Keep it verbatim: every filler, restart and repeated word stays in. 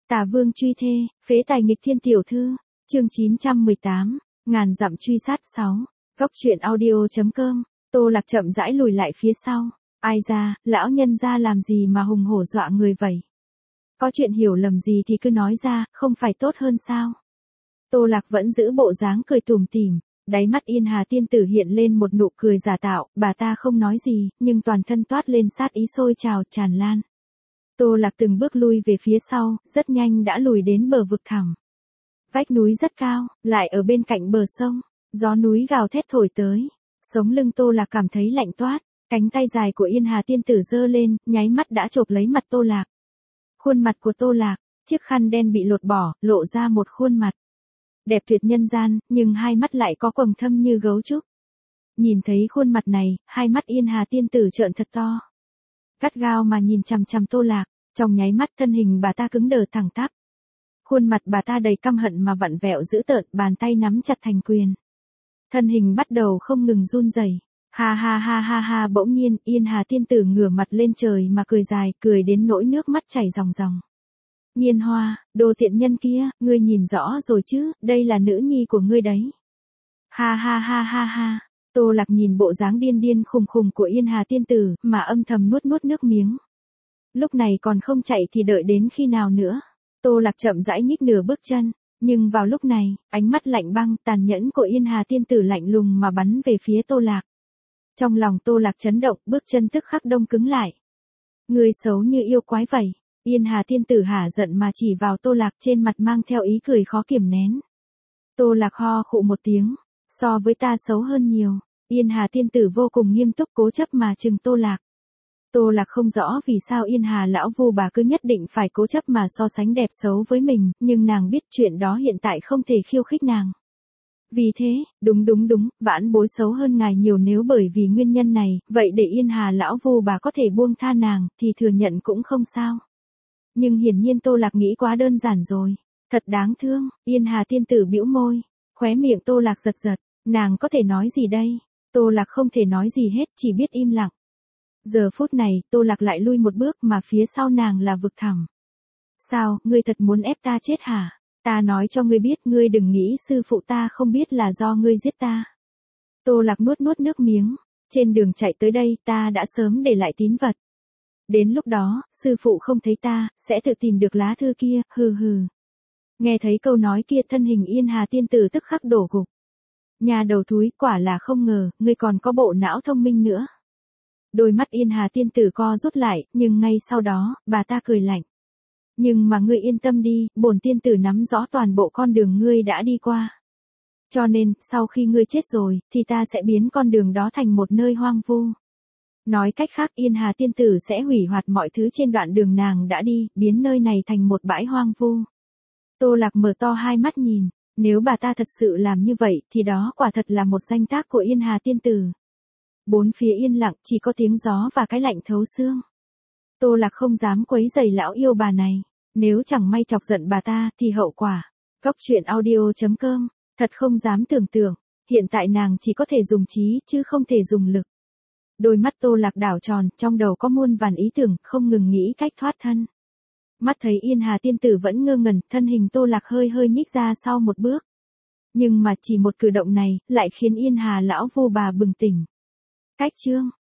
Tả vương truy thê, phế tài nghịch thiên tiểu thư, chương chín trăm mười tám, ngàn dặm truy sát sáu, góc truyện audio.com, Tô Lạc chậm rãi lùi lại phía sau, ai ra, lão nhân ra làm gì mà hùng hổ dọa người vậy? Có chuyện hiểu lầm gì thì cứ nói ra, không phải tốt hơn sao? Tô Lạc vẫn giữ bộ dáng cười tủm tỉm, đáy mắt Yên Hà tiên tử hiện lên một nụ cười giả tạo, bà ta không nói gì, nhưng toàn thân toát lên sát ý sôi trào tràn lan. Tô Lạc từng bước lui về phía sau, rất nhanh đã lùi đến bờ vực thẳm. Vách núi rất cao, lại ở bên cạnh bờ sông, gió núi gào thét thổi tới. Sống lưng Tô Lạc cảm thấy lạnh toát, cánh tay dài của Yên Hà tiên tử giơ lên, nháy mắt đã chộp lấy mặt Tô Lạc. Khuôn mặt của Tô Lạc, chiếc khăn đen bị lột bỏ, lộ ra một khuôn mặt đẹp tuyệt nhân gian, nhưng hai mắt lại có quầng thâm như gấu trúc. Nhìn thấy khuôn mặt này, hai mắt Yên Hà tiên tử trợn thật to. Gắt gao mà nhìn chằm chằm Tô Lạc, trong nháy mắt thân hình bà ta cứng đờ thẳng tắp. Khuôn mặt bà ta đầy căm hận mà vặn vẹo dữ tợn, bàn tay nắm chặt thành quyền. Thân hình bắt đầu không ngừng run rẩy. Ha ha ha ha ha, bỗng nhiên, Yên Hà tiên tử ngửa mặt lên trời mà cười dài, cười đến nỗi nước mắt chảy ròng ròng. Nghiên Hoa, đồ tiện nhân kia, ngươi nhìn rõ rồi chứ, đây là nữ nhi của ngươi đấy. Ha ha ha ha ha. Tô Lạc nhìn bộ dáng điên điên khùng khùng của Yên Hà tiên tử, mà âm thầm nuốt nuốt nước miếng. Lúc này còn không chạy thì đợi đến khi nào nữa? Tô Lạc chậm rãi nhích nửa bước chân, nhưng vào lúc này, ánh mắt lạnh băng, tàn nhẫn của Yên Hà tiên tử lạnh lùng mà bắn về phía Tô Lạc. Trong lòng Tô Lạc chấn động, bước chân tức khắc đông cứng lại. Ngươi xấu như yêu quái vậy. Yên Hà tiên tử hả giận mà chỉ vào Tô Lạc, trên mặt mang theo ý cười khó kiềm nén. Tô Lạc ho khụ một tiếng, so với ta xấu hơn nhiều. Yên Hà tiên tử vô cùng nghiêm túc cố chấp mà trừng Tô Lạc. Tô Lạc không rõ vì sao Yên Hà lão vu bà cứ nhất định phải cố chấp mà so sánh đẹp xấu với mình, nhưng nàng biết chuyện đó hiện tại không thể khiêu khích nàng. Vì thế, đúng đúng đúng, vãn bối xấu hơn ngài nhiều, nếu bởi vì nguyên nhân này, vậy để Yên Hà lão vu bà có thể buông tha nàng, thì thừa nhận cũng không sao. Nhưng hiển nhiên Tô Lạc nghĩ quá đơn giản rồi. Thật đáng thương. Yên Hà tiên tử bĩu môi, khóe miệng Tô Lạc giật giật, nàng có thể nói gì đây? Tô Lạc không thể nói gì hết, chỉ biết im lặng. Giờ phút này, Tô Lạc lại lui một bước, mà phía sau nàng là vực thẳm. Sao, ngươi thật muốn ép ta chết hả? Ta nói cho ngươi biết, ngươi đừng nghĩ sư phụ ta không biết là do ngươi giết ta. Tô Lạc nuốt nuốt nước miếng, trên đường chạy tới đây ta đã sớm để lại tín vật. Đến lúc đó, sư phụ không thấy ta, sẽ tự tìm được lá thư kia, hừ hừ. Nghe thấy câu nói kia, thân hình Yên Hà tiên tử tức khắc đổ gục. Nhà đầu thúi, quả là không ngờ, ngươi còn có bộ não thông minh nữa. Đôi mắt Yên Hà tiên tử co rút lại, nhưng ngay sau đó, bà ta cười lạnh. Nhưng mà ngươi yên tâm đi, bổn tiên tử nắm rõ toàn bộ con đường ngươi đã đi qua. Cho nên, sau khi ngươi chết rồi, thì ta sẽ biến con đường đó thành một nơi hoang vu. Nói cách khác, Yên Hà tiên tử sẽ hủy hoại mọi thứ trên đoạn đường nàng đã đi, biến nơi này thành một bãi hoang vu. Tô Lạc mở to hai mắt nhìn, nếu bà ta thật sự làm như vậy, thì đó quả thật là một danh tác của Yên Hà tiên tử. Bốn phía yên lặng, chỉ có tiếng gió và cái lạnh thấu xương. Tô Lạc không dám quấy rầy lão yêu bà này, nếu chẳng may chọc giận bà ta, thì hậu quả. Góc truyện audio.com, thật không dám tưởng tượng, hiện tại nàng chỉ có thể dùng trí, chứ không thể dùng lực. Đôi mắt Tô Lạc đảo tròn, trong đầu có muôn vàn ý tưởng, không ngừng nghĩ cách thoát thân. Mắt thấy Yên Hà tiên tử vẫn ngơ ngẩn, thân hình Tô Lạc hơi hơi nhích ra sau một bước. Nhưng mà chỉ một cử động này, lại khiến Yên Hà lão vu bà bừng tỉnh. Cách chương